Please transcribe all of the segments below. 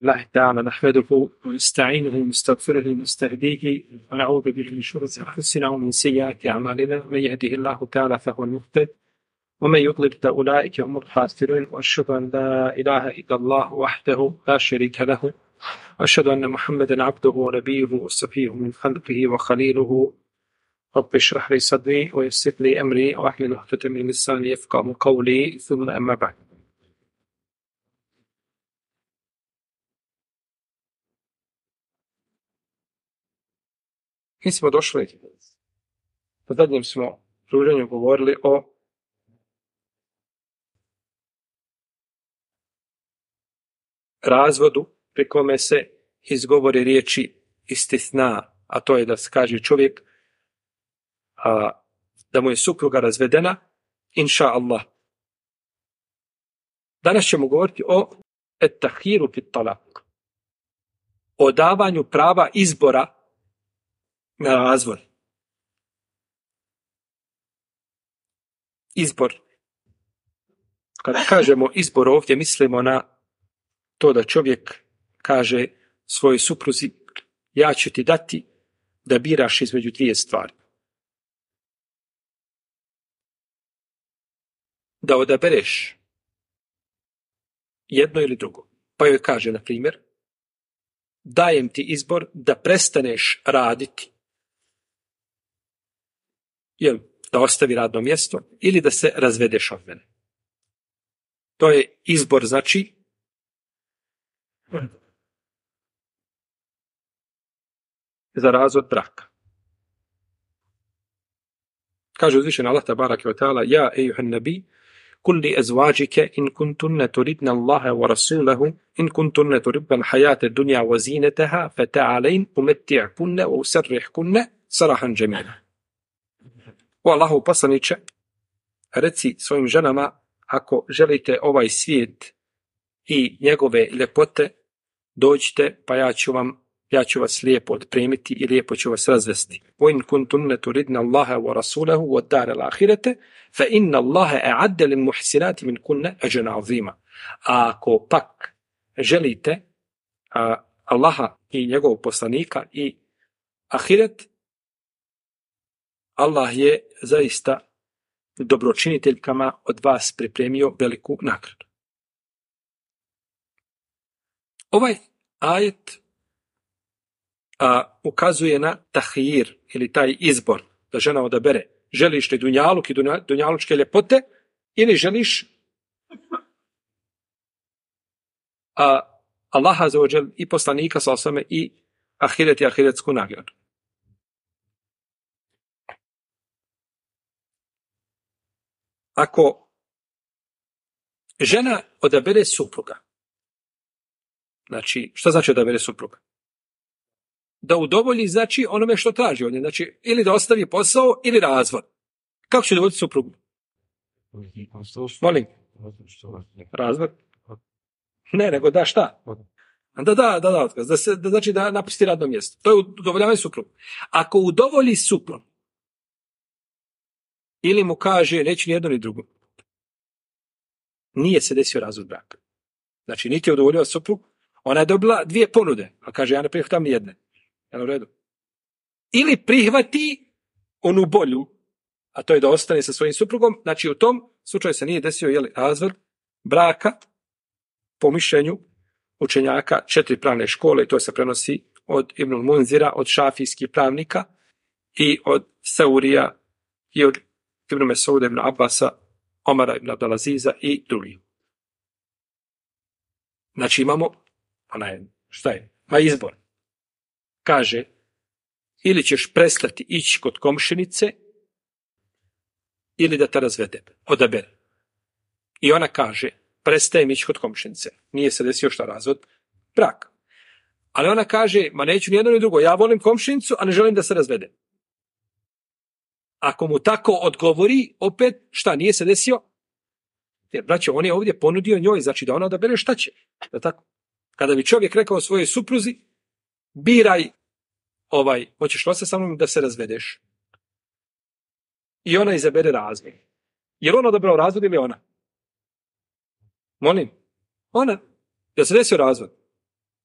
الله تعالى نحمده ونستعينه ونستغفره ونستهديه ونعوذ به من شرور انفسنا ومن سيئات اعمالنا من يهده الله تعالى فهو المهتد ومن يضلل فاولئك هم الخاسرون واشهد ان لا اله الا الله وحده لا شريك له واشهد ان محمدا عبده ونبيه وصفيه من خلقه وخليله رب اشرح لي صدري ويسر لي امري واحلل عقدة من لساني يفقهوا قولي ثم اما بعد. Mi smo došli, po zadnjem smo druženju govorili o razvodu pri kome se izgovori riječi istithna, a to je da se kaže čovjek da mu je supruga razvedena, inša Allah. Danas ćemo govoriti o et-takhiru fit talak, o davanju prava izbora na razvod. Izbor. Kada kažemo izbor ovdje, mislimo na to da čovjek kaže svojoj supruzi, ja ću ti dati da biraš između dvije stvari. Da odabereš jedno ili drugo. Pa joj kaže, na primjer, dajem ti izbor da prestaneš raditi, da ostavi radno mjesto, ili da se razvedeš od mene. To je izbor, znači, za razvod braka. Kaže uzvišen Allah tabaraka wa ta'ala, ja ejuhan nabi, kulli ezvađike in kuntunne turidna Allahe wa rasulahu, in kuntunne turidna l'hajate dunja wa zineteha, fe ta'alein umetti'kunne wa usarrihkunne sarahan džemila. O Allahu poslaniče, reci svojim ženama, ako želite ovaj svijet i njegove ljepote, dođite, pa ja ću vas lijepo otpremiti i lijepo ću vas razvesti. O in kuntunne turidna Allaha wa rasulahu wa dare l'ahirete, fa inna Allaha a'adde lil muhsinati min kunne ajana azima. A ako pak želite Allaha i njegovog poslanika i ahiret, Allah je zaista dobročiniteljkama od vas pripremio veliku nagradu. Ovaj ajet ukazuje na tahir ili taj izbor da žena odabere. Želiš li dunjaluk i dunjalučke ljepote ili želiš Allaha azza i poslanika sa osame i ahiret i ahiretsku nagradu. Ako žena odabere supruga, znači, šta znači odabere supruga? Da udovolji, znači, onome što traži od nje, znači, ili da ostavi posao, ili razvod. Kako će udovoljiti suprugu? Molim? Razvod? Ne, nego da šta? Da otkaz. Znači da napusti radno mjesto. To je udovoljavanje suprugu. Ako udovolji suprug, ili mu kaže, neću ni jedno ni drugo, nije se desio razvod braka. Znači, niti je udovoljila suprug, ona je dobila dvije ponude, a kaže, ja ne prihvatam ni jedne. Jel u redu? Ili prihvati onu bolju, a to je da ostane sa svojim suprugom, znači u tom slučaju se nije desio razvod braka po mišljenju učenjaka 4 pravne škole, i to se prenosi od Ibnul Munzira, od šafijskih pravnika i od Saurija i od Ibn Mesouda, Ibn Abbasa, Omara ibn Abdelaziza i drugi. Znači imamo, šta je? Izbor. Kaže, ili ćeš prestati ići kod komšinice, ili da te razvede, odabere. I ona kaže, prestajem ići kod komšinice. Nije se desio šta razvod brak. Ali ona kaže, ma neću ni jedno ni drugo, ja volim komšinicu, a ne želim da se razvede. Ako mu tako odgovori, opet, šta, nije se desio? Jer, braćo, on je ovdje ponudio njoj, znači da ona odabere šta će. Da tako? Kada bi čovjek rekao svojoj supruzi, biraj hoćeš li se sa mnom da se razvedeš? I ona izabere razvod. Je li on odabrao razvod ili ona? Molim? Ona. Jel se desio razvod?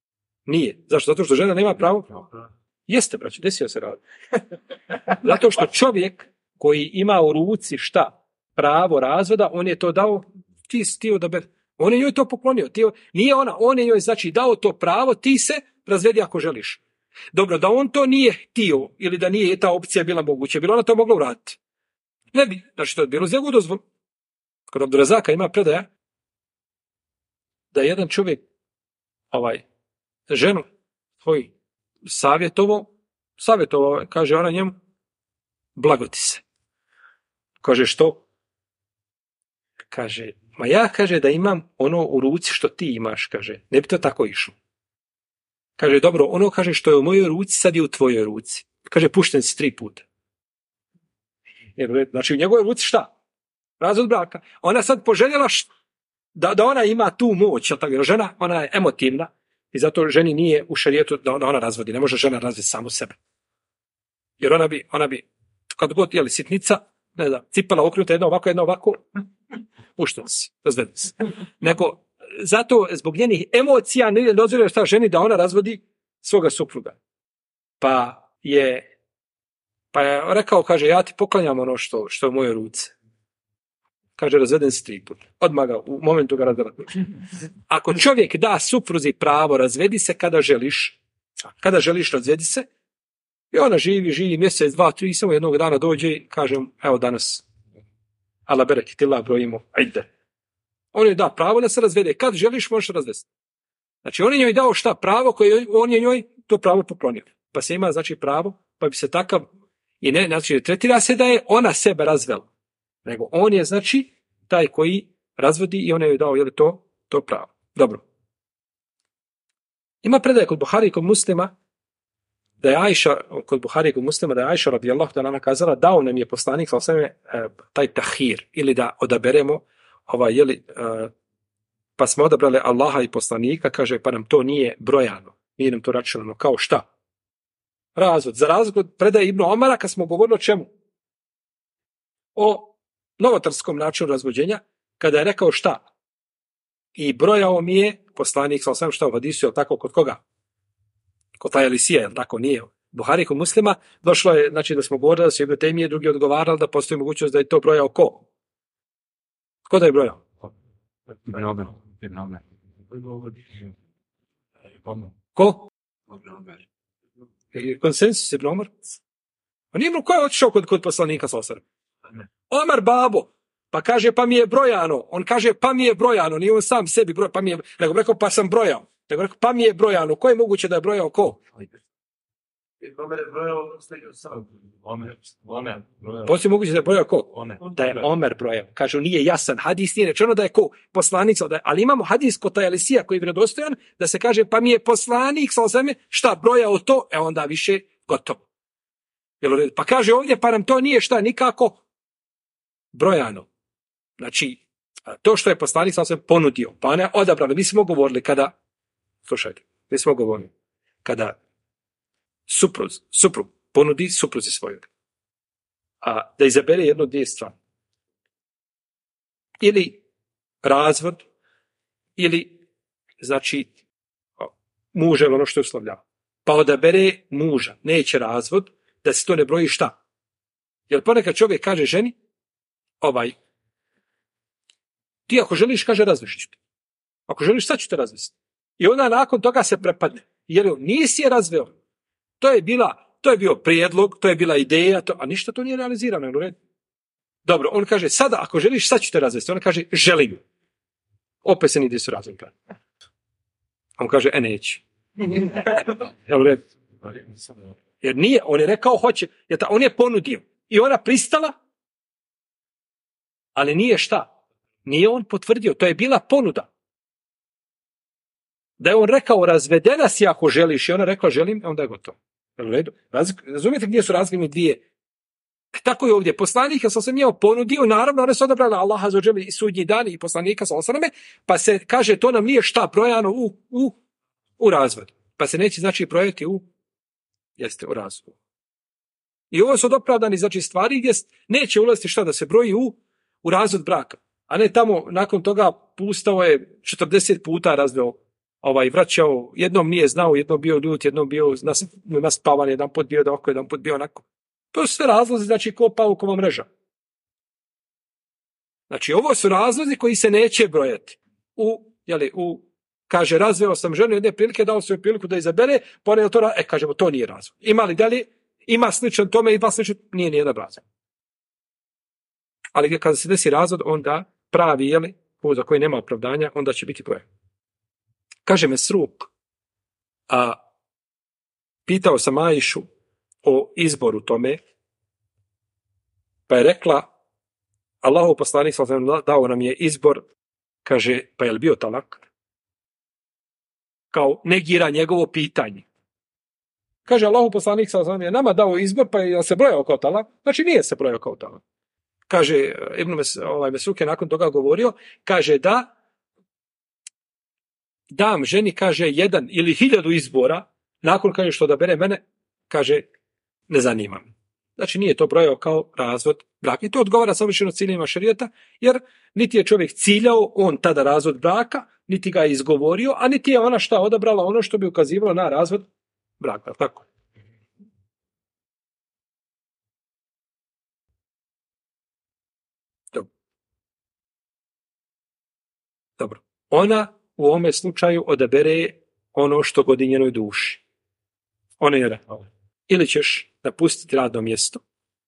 Nije. Zašto? Zato što žena nema pravo? Jeste, braće, desio se rad. Zato što čovjek koji ima u ruci šta? Pravo razvoda, on je to dao, ti odaberi. On je njoj to poklonio. Nije ona, on je njoj znači dao to pravo, ti se razvedi ako želiš. Dobro, da on to nije htio ili da nije ta opcija bila moguća, bila ona to mogla uraditi. Ne bi, znači to je bilo uz njegovu dozvolu. Kod Abdurazaka ima predaja da je jedan čovjek ženu svoju savjetovao, kaže ona njemu, blagoti se. Kaže što? Kaže, ma ja, kaže, da imam ono u ruci što ti imaš, kaže, ne bi to tako išlo. Kaže, dobro, ono, kaže, što je u mojoj ruci, sad je u tvojoj ruci. Kaže, pušten si 3 puta. Znači, u njegovoj ruci šta? Razvod braka. Ona sad poželjela da ona ima tu moć, jer žena, ona je emotivna i zato ženi nije u šarijetu da ona razvodi. Ne može žena razvesti samu sebe. Jer ona bi kad god je sitnica, ne znam, cipala okrenuta jedno ovako, pušten si, razvedi se. Nego, zato zbog njenih emocija ne dozvoljeno šta ženi da ona razvodi svoga supruga. Pa je rekao, kaže, ja ti poklanjam ono što je u mojoj ruci. Kaže, razveden si 3 puta. Odmah ga, u momentu ga razvedi. Ako čovjek da supruzi pravo, razvedi se kada želiš, razvedi se, i ona živi mjesec, 2, 3, samo jednog dana dođe i kaže, evo danas, ala bereketila, brojimo, ajde. On je da pravo da se razvede. Kad želiš, možeš razvesti. Znači, on je njoj dao šta pravo koje on je njoj to pravo poklonio. Pa se ima, znači, pravo, pa bi se takav, i ne, znači, tretira se da je ona sebe razvela. Nego on je, znači, taj koji razvodi i on je joj dao, jel to pravo. Dobro. Ima predaje kod Buhari i kod Muslima, da je Ajša radijallahu ta'ala kazala, dao nam je poslanik taj tahir, ili da odaberemo pa smo odabrali Allaha i poslanika, kaže, pa nam to nije brojano, nije nam to računano, kao šta? Razvod. Za razvod od predaje Ibnu Omara, kad smo govorili o čemu? O novotarskom načinu razvođenja, kada je rekao šta? I brojao mi je poslanik, šta u hadisu, je tako kod koga? Kod Tajelisija, je tako? Nije. Buhari kod Muslima, došlo je, znači da smo govorili da su Ibn Tejmije drugi odgovarali da postoji mogućnost da je to brojao ko? Ko da je brojao? Ko? Konsensus Ibn Omar? A nije ko je otišao kod poslanika Omar babo, pa kaže pa mi je brojano. On kaže pa mi je brojano, nije on sam sebi brojao, nego rekao pa sam brojao. Nego rekao pa mi je brojano. Ko je moguće da je brojao ko? Poslije moguće da je brojao ko? Da je Omer brojao. Kažu nije jasan. Hadis nije rečeno da je ko? Poslanica. Ali imamo hadis kod Tajelisija koji je vjerodostojan da se kaže pa mi je poslanik šta brojao to, onda više gotovo. Pa kaže ovdje pa nam to nije šta nikako brojano. Znači, to što je poslanik ponudio, pa ne odabrali. Mi smo govorili kada suprug ponudi supruzi svojoj, a da izabere jedno od 2 stvari. Ili razvod, ili, znači, muža ili ono što je uslovljava. Pa odabere muža, neće razvod, da se to ne broji šta. Jer ponekad čovjek kaže ženi, ti ako želiš, kaže, razvešiš te. Ako želiš, sad ću te razvesti. I onda nakon toga se prepadne. Jer nisi je razveo. To je bio prijedlog, to je bila ideja, a ništa to nije realizirano. Dobro, on kaže, sada ako želiš, sad ću te razvesti. On kaže, želim. Opet se nidi su razveli. On kaže, neće. Jer nije, on je rekao hoće, on je ponudio. I ona pristala, ali nije šta? Nije on potvrdio, to je bila ponuda. Da je on rekao, razvedena si ako želiš, i ona rekla, želim, onda je gotovo. Razumijete gdje su razlike dvije? Tako je ovdje. Poslanik je ponudio, naravno, one su odabrali Allaha za i sudnji dan i poslanika pa se kaže, to nam nije šta brojano u razvodu. Pa se neće, znači, brojati u razvodu. I ovo su opravdani, znači, stvari gdje neće ulaziti šta da se broji u razvod braka. A ne tamo, nakon toga, pustao je 40 puta razveo vraćao, jednom nije znao, jednom bio ljut, jednom bio naspavan, jedan put bio ovako, jedan put bio onako. To su sve razlozi, znači, ko paukova mreža. Znači, ovo su razlozi koji se neće brojati. Kaže, razveo sam ženu jedne prilike, dao sam joj priliku da izabere, poneo to, kažemo, to nije razlog. Ima li dalje? Ima sličan tome, ima sličan, nije nijedan razlog. Ali kada se desi razvod, onda pravi, za koji nema opravdanja, onda će biti brojan. Kaže Mesruk, pitao sam Ajšu o izboru tome, pa je rekla, Allahov poslanik dao nam je izbor, kaže, pa je li bio talak? Kao negira njegovo pitanje. Kaže, Allahov poslanik je nama dao izbor, pa je se brojao kao talak? Znači nije se brojao kao talak. Kaže, Mesruk je nakon toga govorio, kaže da dam ženi, kaže, 1 ili 1000 izbora, nakon kaže što da bere mene, kaže, ne zanima me. Znači nije to brojao kao razvod braka. I to odgovara savršeno ciljevima šerijata, jer niti je čovjek ciljao on tada razvod braka, niti ga je izgovorio, a niti je ona šta odabrala ono što bi ukazivalo na razvod braka. Tako. Dobro. Ona u ovome slučaju odabere ono što godi njenoj duši. Ona je rekla, ili ćeš napustiti radno mjesto,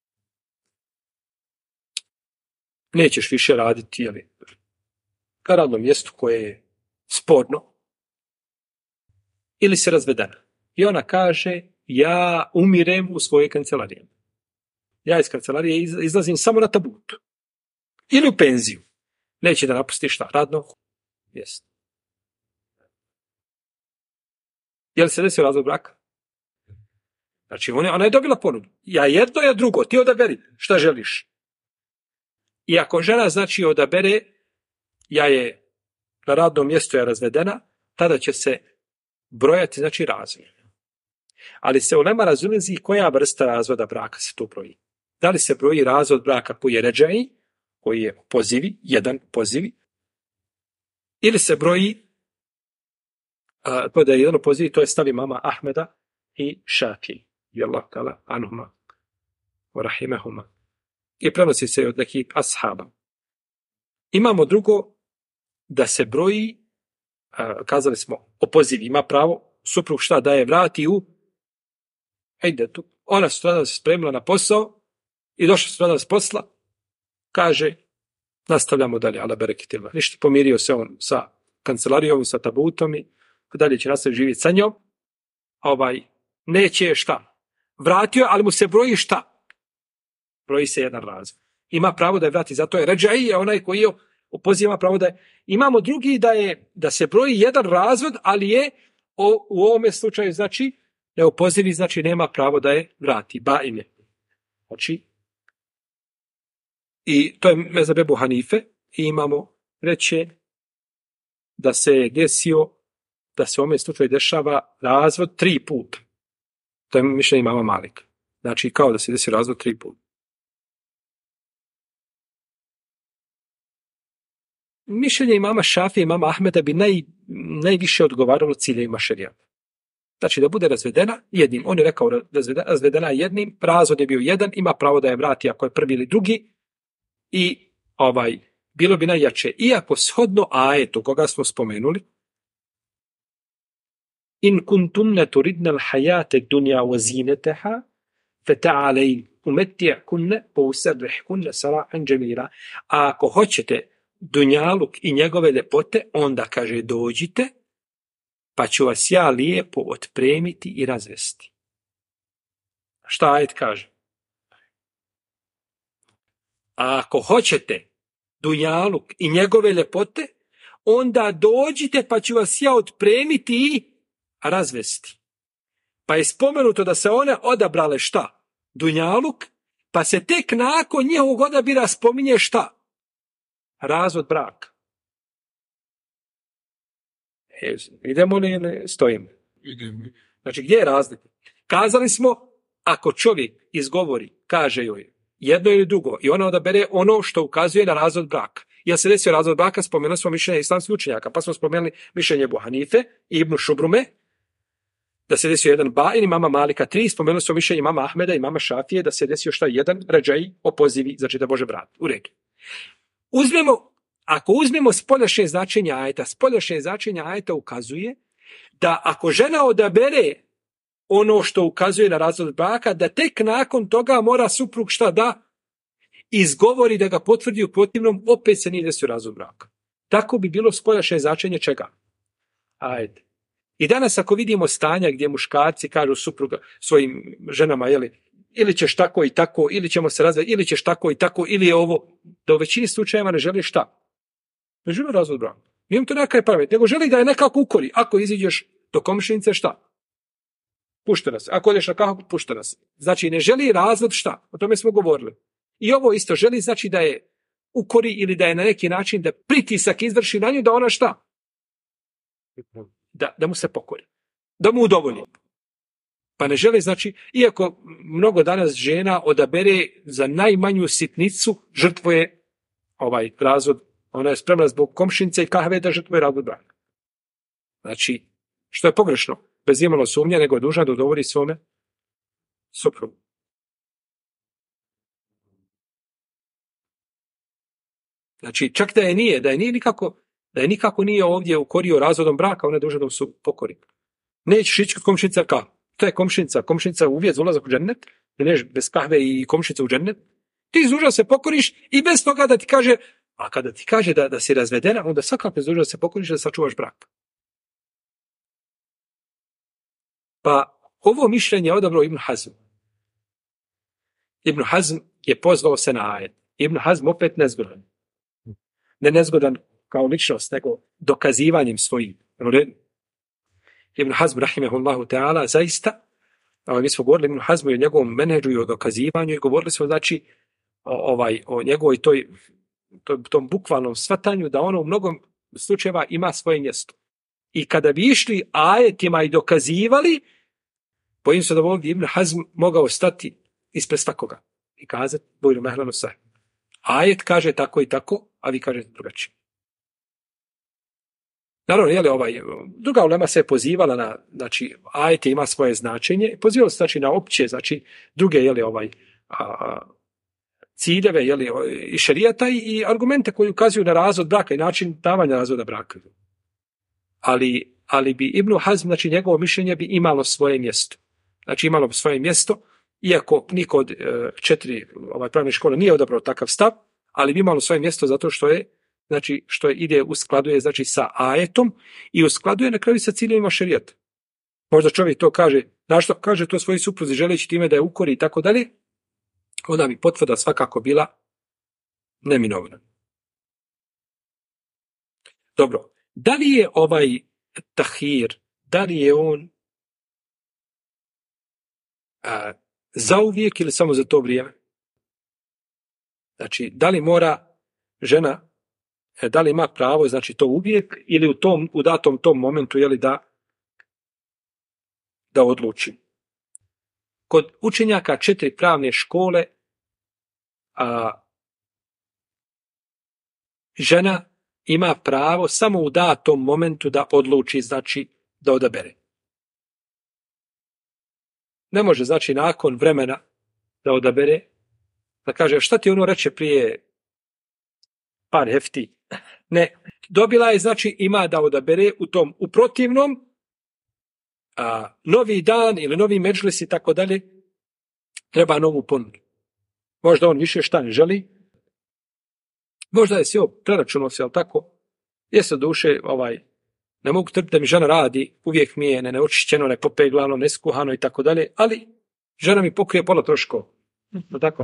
nećeš više raditi ka radnom mjestu koje je sporno, ili se razvedena. I ona kaže, ja umirem u svojoj kancelariji. Ja iz kancelarije izlazim samo na tabut. Ili u penziju. Neće da napusti šta? Radno mjesto. Je li se desio razvod braka? Znači, ona je dobila ponudu. Ja jedno, ja drugo. Ti odaberi šta želiš. I ako žena, znači, odabere, ja je na radnom mjestu je razvedena, tada će se brojati, znači, razvod. Ali se ulema razilazi koja vrsta razvoda braka se tu broji. Da li se broji razvod braka koji je ređaji, koji je pozivi, jedan pozivi, ili se broji to da je jedan pozivi, to je stav imama Ahmeda i Šafiji, Allahu ta'ala anhuma wa rahimahuma. I prenosi se od nekih ashaba. Imamo drugo, da se broji, kazali smo, opoziv ima pravo, suprug šta daje vrati u tu. Ona sutradan se spremila na posao i došla sutradan s posla, kaže, nastavljamo dalje, ala bereketillah. Ništa, pomirio se on sa kancelarijom, sa tabutom i dalje će nastaviti živjeti sa njom. Neće šta? Vratio, ali mu se broji šta? Broji se jedan razvod. Ima pravo da je vrati, zato je ređaji, je onaj koji je opoziv, ima pravo da je. Imamo drugi da se broji jedan razvod, ali je u ovome slučaju, znači, ne opozivi, znači nema pravo da je vrati. Baine. Znači, i to je mezheb Ebu Hanife i imamo reče da se desio, da se u ovome slučaju dešava razvod 3 puta. To je mišljenje imama Malika. Znači, kao da se desio razvod 3 puta. Mišljenje imama Šafije i imama Ahmeda bi najviše odgovaralo ciljevima šerijata. Znači, da bude razvedena jednim. On je rekao razvedena jednim, razvod je bio jedan, ima pravo da je vrati ako je prvi ili drugi. I bilo bi najjače, iako shodno ajetu koga smo spomenuli, in kuntunne turidne l'hajate dunja wa zineteha, feta'alein umetti'kunne pousarrihkunne sara'an džemira. A ako hoćete dunjaluk i njegove ljepote, onda kaže dođite, pa ću vas ja lijepo otpremiti i razvesti. Šta ajet kaže? A ako hoćete dunjaluk i njegove ljepote, onda dođite pa ću vas ja otpremiti i razvesti. Pa je spomenuto da se one odabrale šta? Dunjaluk, pa se tek nakon njihovog odabira spominje šta? Razvod braka. Idemo li ili stojimo? Idemo. Znači, gdje je razlika? Kazali smo, ako čovjek izgovori, kaže joj jedno ili drugo, i ona odabere ono što ukazuje na razvod braka. Jel se desio razvod braka, spomenuli smo mišljenje islamskih učenjaka, pa smo spomenuli mišljenje Ebu Hanife i Ibnu Šubrume, da se desio jedan Ba'in, imama Malika 3, spomenuli smo mišljenje imama Ahmeda, imama Šafije, da se desio šta jedan Rađaji opozivi, znači da Bože vrat. U redu. Ako uzmemo spoljašnje značenje ajeta ukazuje da ako žena odabere ono što ukazuje na razvod braka, da tek nakon toga mora suprug šta da izgovori, da ga potvrdi, u protivnom opet se nije desio razvod braka. Tako bi bilo spoljašnje značenje čega? Ajde. I danas ako vidimo stanja gdje muškarci kažu supruga svojim ženama, ili ćeš tako i tako, ili ćemo se razvesti, ili ćeš tako i tako, ili je ovo, da u većini slučajeva ne želi šta? Ne želi razvod braka. Nije to neka je pamet, nego želi da je nekako ukori. Ako iziđeš do komšinice, šta? Pušta nas. Ako odeš na kahu, pušta nas. Znači, ne želi razvod šta? O tome smo govorili. I ovo isto želi, znači da je ukori ili da je na neki način da pritisak izvrši na nju, da ona šta? Da mu se pokori. Da mu udovolji. Pa ne želi, znači, iako mnogo danas žena odabere za najmanju sitnicu, žrtvuje razvod. Ona je spremna zbog komšinice i kahve da žrtvuje razvod braka. Znači, što je pogrešno, bez imalo sumnje, nego je dužna da udovolji svome suprugu. Znači, čak da je nikako nije ovdje ukorio razvodom braka, ona je dužna da mu su pokori. Nećeš ići kod komšinice, to je komšinica uvijek za ulazak u džennet, bez kahve i komšinice u džennet, ti dužna se pokoriš i bez toga da ti kaže, a kada ti kaže da si razvedena, onda svakako je dužna da se pokoriš da sačuvaš brak. Pa ovo mišljenje je odabrao Ibn Hazm. Ibn Hazm je pozvao se na ajet. Ibn Hazm opet nezgodan. Ne nezgodan kao ličnost, nego dokazivanjem svojim. Ibn Hazm, rahimehullahu ta'ala, zaista, mi smo govorili Ibn Hazmu i o njegovom menedžu i o dokazivanju i govorili smo, znači, o njegovoj tom bukvalnom shvatanju da ono u mnogom slučajeva ima svoje mjesto. I kada bi išli ajetima i dokazivali, bojim se da ovdje Ibn Hazm mogao stati ispred svakoga i kazati, bojno mehlano sve. Ajet kaže tako i tako, a vi kažete drugačije. Naravno, druga ulema se je pozivala na, znači, ajet ima svoje značenje, pozivala se, znači, na opće, znači, druge, ciljeve, i šerijata i argumente koji ukazuju na razvod braka i način davanja razvoda braka. Ali bi Ibn Hazm, znači, njegovo mišljenje bi imalo svoje mjesto. Znači, imalo bi svoje mjesto, iako niko od 4 pravne škole nije odabrao takav stav, ali bi imalo svoje mjesto zato što ide uskladuje, znači, sa ajetom i uskladuje na kraju sa ciljevima šerijata. Možda čovjek to kaže, zašto kaže to svoji supruzi želeći time da je ukori i tako dalje, onda bi potvrda svakako bila neminovna. Dobro, da li je ovaj tahir, da li je on zauvijek ili samo za to vrijeme? Znači, da li mora žena, da li ima pravo, znači, to uvijek ili u datom tom momentu, da odluči? Kod učenjaka 4 pravne škole žena ima pravo samo u datom momentu da odluči, znači, da odabere. Ne može, znači, nakon vremena da odabere, da kaže, šta ti ono reče prije par hefti? Ne. Dobila je, znači, ima da odabere u protivnom, novi dan ili novi medžlis i tako dalje, treba novu ponudu. Možda on više šta ne želi, možda je sve preračunao se, ali tako, jeste duše, ne mogu trpiti da mi žena radi, uvijek mi je neočišćeno, nepopeglano, neskuhano i tako dalje, ali žena mi pokrije pola troškova. Tako.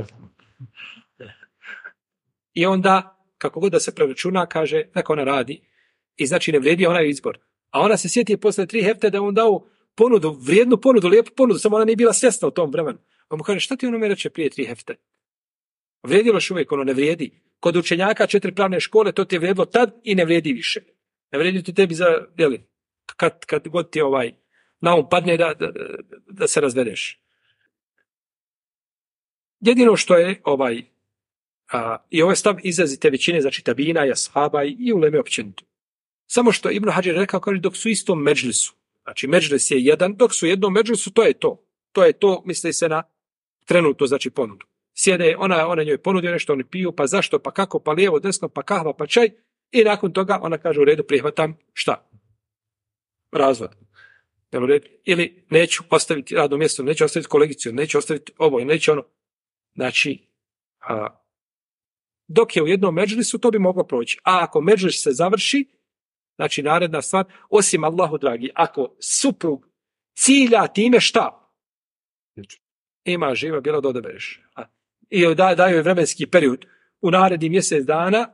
I onda, kako god da se preračuna, kaže, neka ona radi i znači ne vrijedi onaj izbor. A ona se sjeti posle 3 hefte da je on dao ponudu, vrijednu ponudu, lijepu ponudu, samo ona nije bila svjesna u tom vremenu. On mu kaže, šta ti ono mi reče prije 3 hefte? Vrijedilo još uvijek, ono ne vrijedi. Kod učenjaka 4 pravne škole to ti je vrijedilo tad i ne vrijedi više. Ne vrijedi ti tebi za, kad god ti na um padne da se razvedeš. Jedino što je I ovo je stav izrazite većine, znači tabina i ashaba i uleme općenito. Samo što Ibn Hadžir rekao, kaže, dok su istom medžlisu, znači medžlis je jedan, dok su jednom medžlisu, to je to. To je to, misli se na trenutno, znači ponudu. Sjede, ona njoj ponudio nešto, oni piju, pa zašto, pa kako, pa lijevo, desno, pa kahva, pa čaj, i nakon toga ona kaže, u redu, prihvatam, šta? Razvod. Ili neću ostaviti radno mjesto, neću ostaviti kolegiciju, neću ostaviti ovo i neću ono. Znači, dok je u jednom medžlisu, to bi moglo proći. A ako medžlis se završi, znači naredna stvar, osim Allahu dragi, ako suprug cilja time šta? Ima živa bila da odabereš. I daju je vremenski period. U naredni mjesec dana,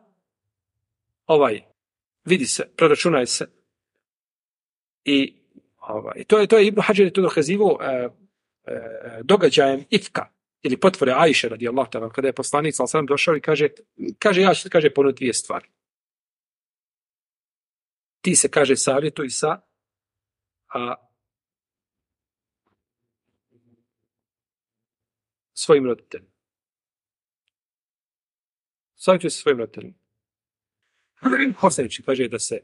vidi se, proračunaj se. I to je Ibn Hadžir to dokazivo događajem ifka ili potvore Ajše radijallahu ta'ala, kada je poslanik sallallahu alejhi ve sellem došao i kaže ja ću ponuditi dvije stvari. Ti se, kaže, savjetuj sa svojim roditeljima. Savjetuj se svojim roditeljima. Poslanici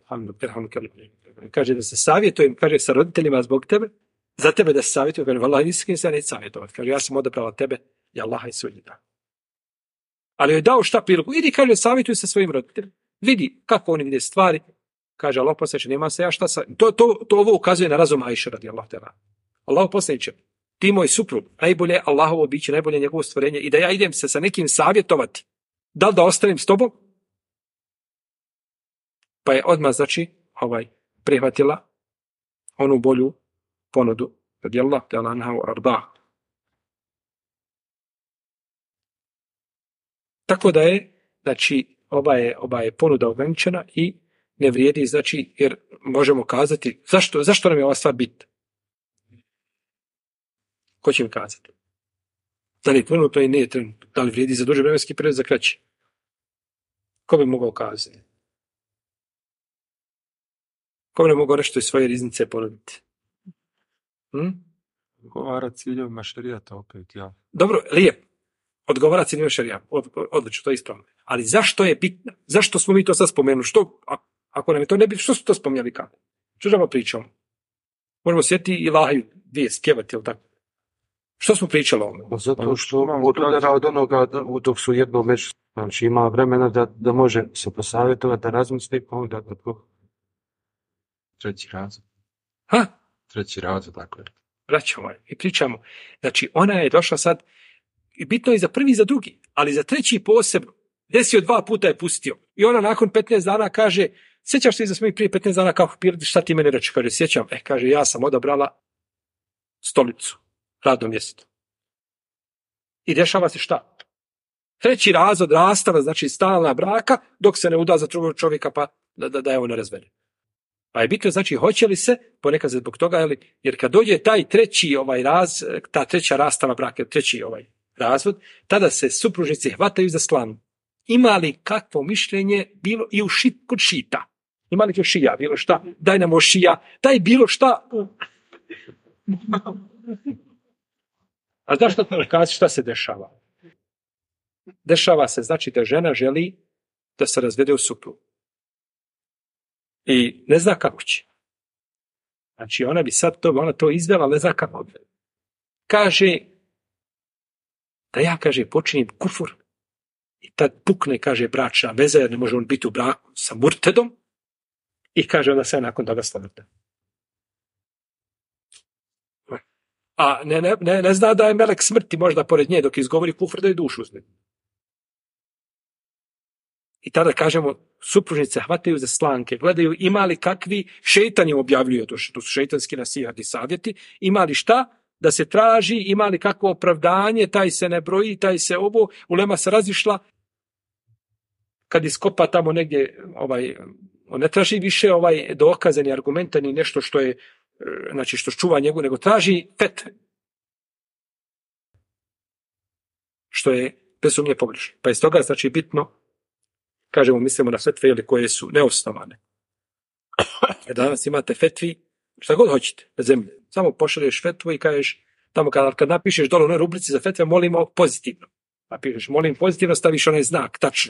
kaže da se savjetujem, kaže, sa roditeljima zbog tebe, za tebe da se savjetujem, kaže, vallahi nisam se neće savjetovati. Kaže, ja sam odabrala tebe i Allaha i sudnji dan. Ali joj dao šta priliku? Idi, kaže, savjetuj se svojim roditeljima. Vidi kako oni vide stvari. Kaže, Allah poslaniče, nema se ja šta sa... To ovo ukazuje na razum Ajše radijallahu ta'ala. Allah poslaniče, ti moj suprug, najbolje Allahovo biće, najbolje njegovo stvorenje i da ja idem se sa nekim savjetovati. Da li da ostanem s tobom? Pa je odmah, znači, prihvatila onu bolju ponudu. Radijallahu ta'ala anha wa arda. Tako da je, znači, ova je ponuda ograničena i ne vrijedi, znači, jer možemo kazati, zašto nam je ova stvar bitna? Ko će mi kazati? Da li je trenutno i nije trenutno? Da li vrijedi za duži vremenski period, za kraći? Ko bi mogao kazati? Ko bi ne mogao nešto iz svoje riznice ponuditi? Odgovara ciljevima šerijata opet, ja. Dobro, lijep. Odgovara ciljevima šerijata. Odlično, to je ispravno. Ali zašto je bitno? Zašto smo mi to sad spomenuli? Ako nam je to ne bitno, što su to spominjali kako? Što ćemo pričati? Možemo sjetiti i lahaju dvije skjevati, ili tako? Što smo pričali o ovome? Zato što odudara od onoga dok su jedno među. Znači ima vremena da može se posavjetovati, da razmisli, pa onda da to. Treći razred. Treći razred, tako je. Vraćamo i pričamo. Znači, ona je došla sad, i bitno je za prvi i za drugi, ali za treći posebno. Desio 2 puta je pustio. I ona nakon 15 dana kaže, sjećaš se da smo mi prije 15 dana kako pili, šta ti meni reći? Kaže, sjećam. Kaže, ja sam odabrala stolicu, radno mjesto. I dešava se šta? Treći razvod rastava, znači stalna braka, dok se ne uda za drugog čovjeka, pa da je ona razvede. Pa je bitno, znači, hoće li se, ponekad zbog toga, jer kad dođe taj treći ta treća rastava braka, treći razvod, tada se supružnici hvataju za slanu. Ima li kakvo mišljenje bilo i kod šita? Ima li kod šija bilo šta? Daj nam o šija, daj bilo šta. A zašto kazi šta se dešava? Dešava se, znači, da žena želi da se razvede u suprugu. I ne zna kako će. Znači, ona bi sad ona to izvela, ali ne zna kako. Kaže, da ja, kaže, počinim kufur. I tad pukne, kaže, bračna veza, jer ne može on biti u braku sa murtedom. I kaže, onda se nakon toga stavlja. A ne zna da je melek smrti možda pored nje dok izgovori kufr da je dušu uzme. I tada kažemo, supružnice hvataju za slanke, gledaju ima li kakvi, šejtan im objavljuju, to su šejtanski nasihati savjeti, ima li šta da se traži, ima li kakvo opravdanje, taj se ne broji, taj se ovo, ulema se razišla, kad iskopa tamo negdje, on ne traži više dokaze ni argumenta ni nešto što je, znači što čuva njegu, nego traži fetve. Što je bez sumnje pogrešno. Pa iz toga, znači, bitno, kažemo, mislimo na fetve koje su neosnovane. Jer danas imate fetvi, šta god hoćete, na zemlji. Samo pošalješ fetvu i kažeš, tamo kad napišeš dole u onoj rubrici za fetve, molimo pozitivno. Pa pišeš, molim pozitivno, staviš onaj znak, tačno.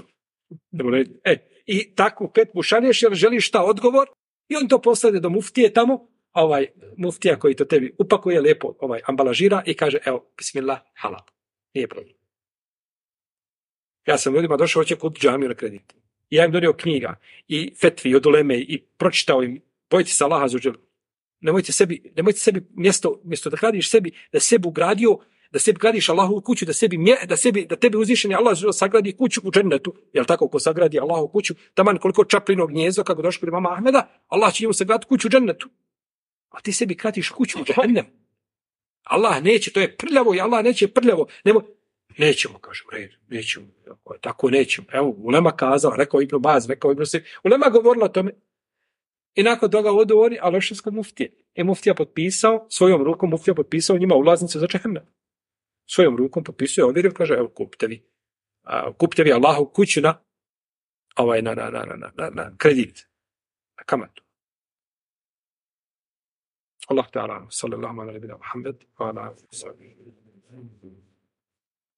I takvu petmu šalješ, jer želiš šta odgovor, i on to poslade do muftije tamo, muftija koji to tebi upakuje, lijepo ambalažira i kaže, evo, bismillah, halal. Nije problem. Ja sam ljudima došao, hoće kupiti džamiju na kredit. I ja im donio knjiga i fetvi od uleme i pročitao im, bojite se Allaha za dželu. Nemojte sebi mjesto da gradiš sebi, da sebi ugradio, da sebi gradiš Allahovu kuću, da tebi uzvišeni Allah sagradi kuću u džennetu. Jel tako, ko sagradi Allahovu kuću, taman koliko čaplinog gnjezda, kako došlo kod imama Ahmeda, Allah će njemu sagraditi kuću u džennetu. A ti sebi gradiš kuću u džennemu. Allah neće, to je prljavo i Allah neće prljavo. Nećemo, kaže, u redu, nećemo. Tako nećemo. Evo, ulema kazala, rekao Ibn Baz, rekao Ibn Sir. Ulema govorila o tome. I nakon toga odu oni, ali ošli kod muftije. I muftija potpisao, svojom rukom muftija potpisao njima ulaznicu za džehennem. Svojom rukom potpisuje, ovjerio, kaže, evo, kupite vi Allahu kuću na kredit, na kamatu. Allah ta'ala, sallallahu alaihi wa sallam, Muhammed, wa ala alihi wa sallam.